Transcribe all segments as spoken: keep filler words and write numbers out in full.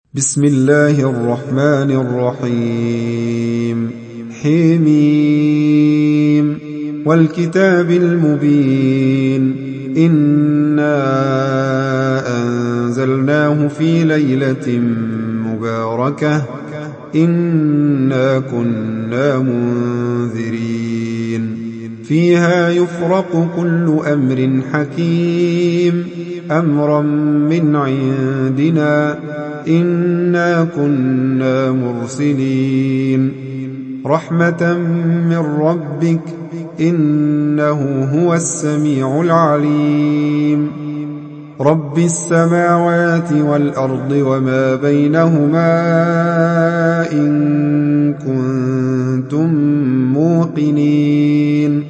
بسم الله الرحمن الرحيم حميم والكتاب المبين إنا أنزلناه في ليلة مباركة إنا كنا منذرين فيها يفرق كل أمر حكيم أمرا من عندنا إنا كنا مرسلين رحمة من ربك إنه هو السميع العليم رب السماوات والأرض وما بينهما إن كنتم موقنين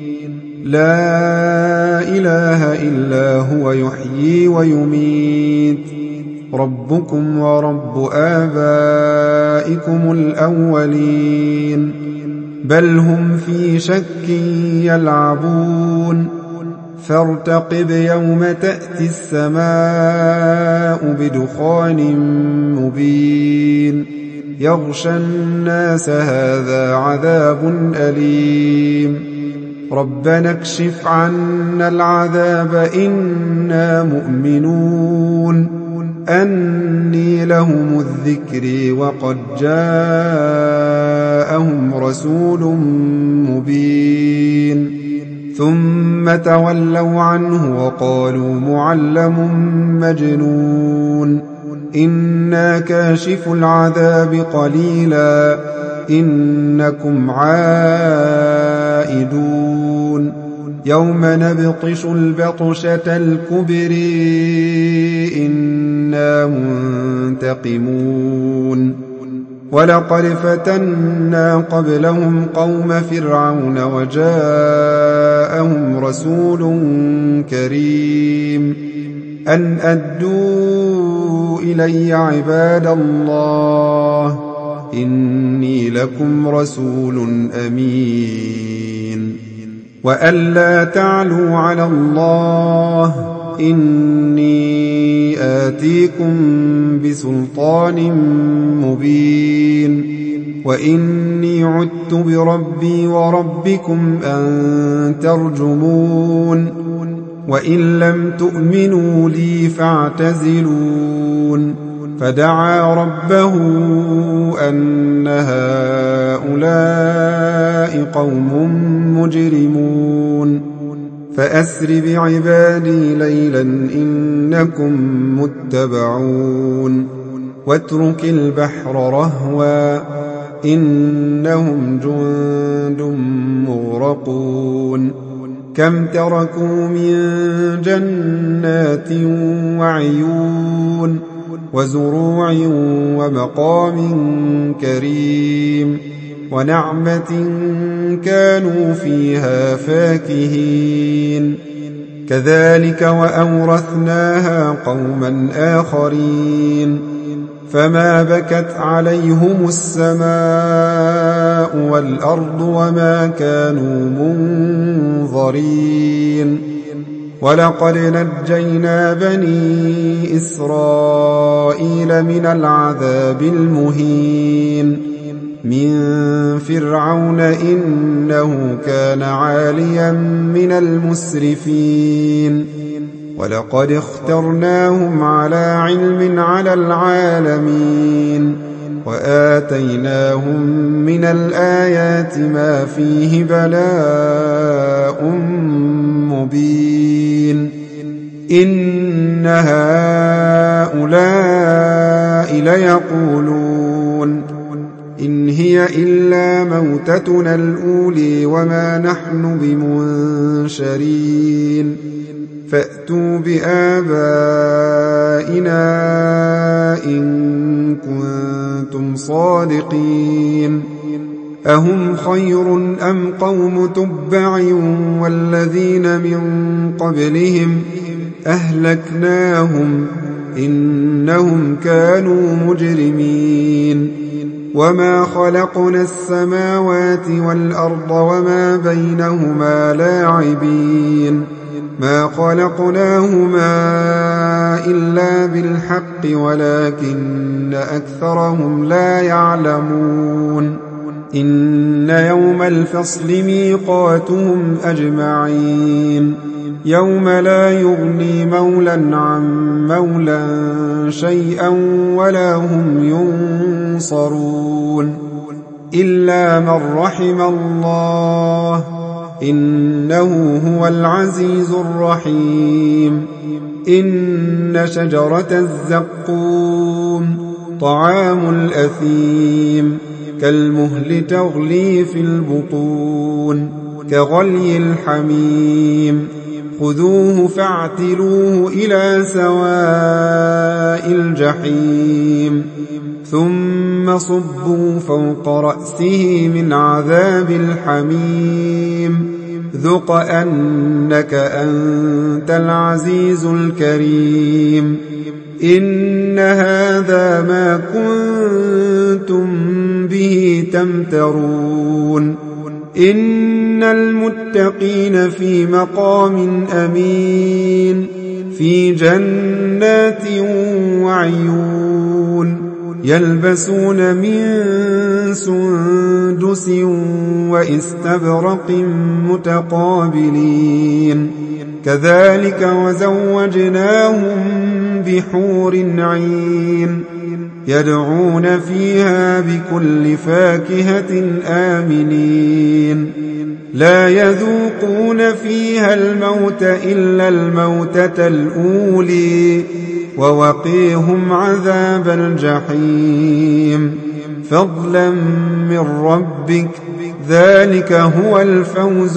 لا إله إلا هو يحيي ويميت ربكم ورب آبائكم الأولين بل هم في شك يلعبون فارتقب يوم تأتي السماء بدخان مبين يغشى الناس هذا عذاب أليم ربنا اكشف عنا العذاب إنا مؤمنون أني لهم الذكر وقد جاءهم رسول مبين ثم تولوا عنه وقالوا معلم مجنون إنا كاشف العذاب قليلا إنكم عائدون يوم نبطش البطشة الكبر إنا منتقمون ولقد فتنا قبلهم قوم فرعون وجاءهم رسول كريم أن أدوا إلي عباد الله إني لكم رسول أمين وأن لا تعلوا على الله إني آتيكم بسلطان مبين وإني عدت بربي وربكم أن ترجمون وإن لم تؤمنوا لي فاعتزلون فدعا ربه أن هؤلاء قوم مجرمون فأسر بعبادي ليلا إنكم متبعون واترك البحر رهوا إنهم جند مغرقون كم تركوا من جنات وعيون وزروع ومقام كريم ونعمة كانوا فيها فاكهين كذلك وأورثناها قوما آخرين فما بكت عليهم السماء والأرض وما كانوا منظرين ولقد نجينا بني إسرائيل من العذاب المهين من فرعون إنه كان عاليا من المسرفين ولقد اخترناهم على علم على العالمين وآتيناهم من الآيات ما فيه بلاء مبين إن هؤلاء ليقولون إن هي إلا موتتنا الأولي وما نحن بمنشرين فأتوا بآبائنا إن كنتم صادقين أهم خير أم قوم تبع والذين من قبلهم أهلكناهم إنهم كانوا مجرمين وما خلقنا السماوات والأرض وما بينهما لاعبين ما خلقناهما إلا بالحق ولكن أكثرهم لا يعلمون إن يوم الفصل ميقاتهم أجمعين يوم لا يغني مولا عن مولا شيئا ولا هم ينصرون إلا من رحم الله إنه هو العزيز الرحيم إن شجرة الزقوم طعام الأثيم كالمهل تغلي في البطون كغلي الحميم خذوه فاعتلوه إلى سواء الجحيم ثم صبوا فوق رأسه من عذاب الحميم ذق أنك أنت العزيز الكريم إن هذا ما كنتم به تمترون إن المتقين في مقام أمين في جنات وعيون يلبسون من سندس وإستبرق متقابلين كذلك وزوجناهم بحور عين يدعون فيها بكل فاكهة آمنين لا يذوقون فيها الموت إلا الموتة الأولي ووقيهم عذاب الجحيم فضلا من ربك ذلك هو الفوز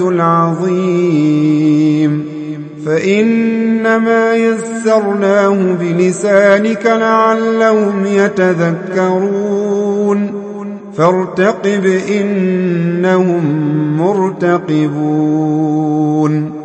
العظيم فإنما يسرناه بلسانك لعلهم يتذكرون فارتقب إنهم مرتقبون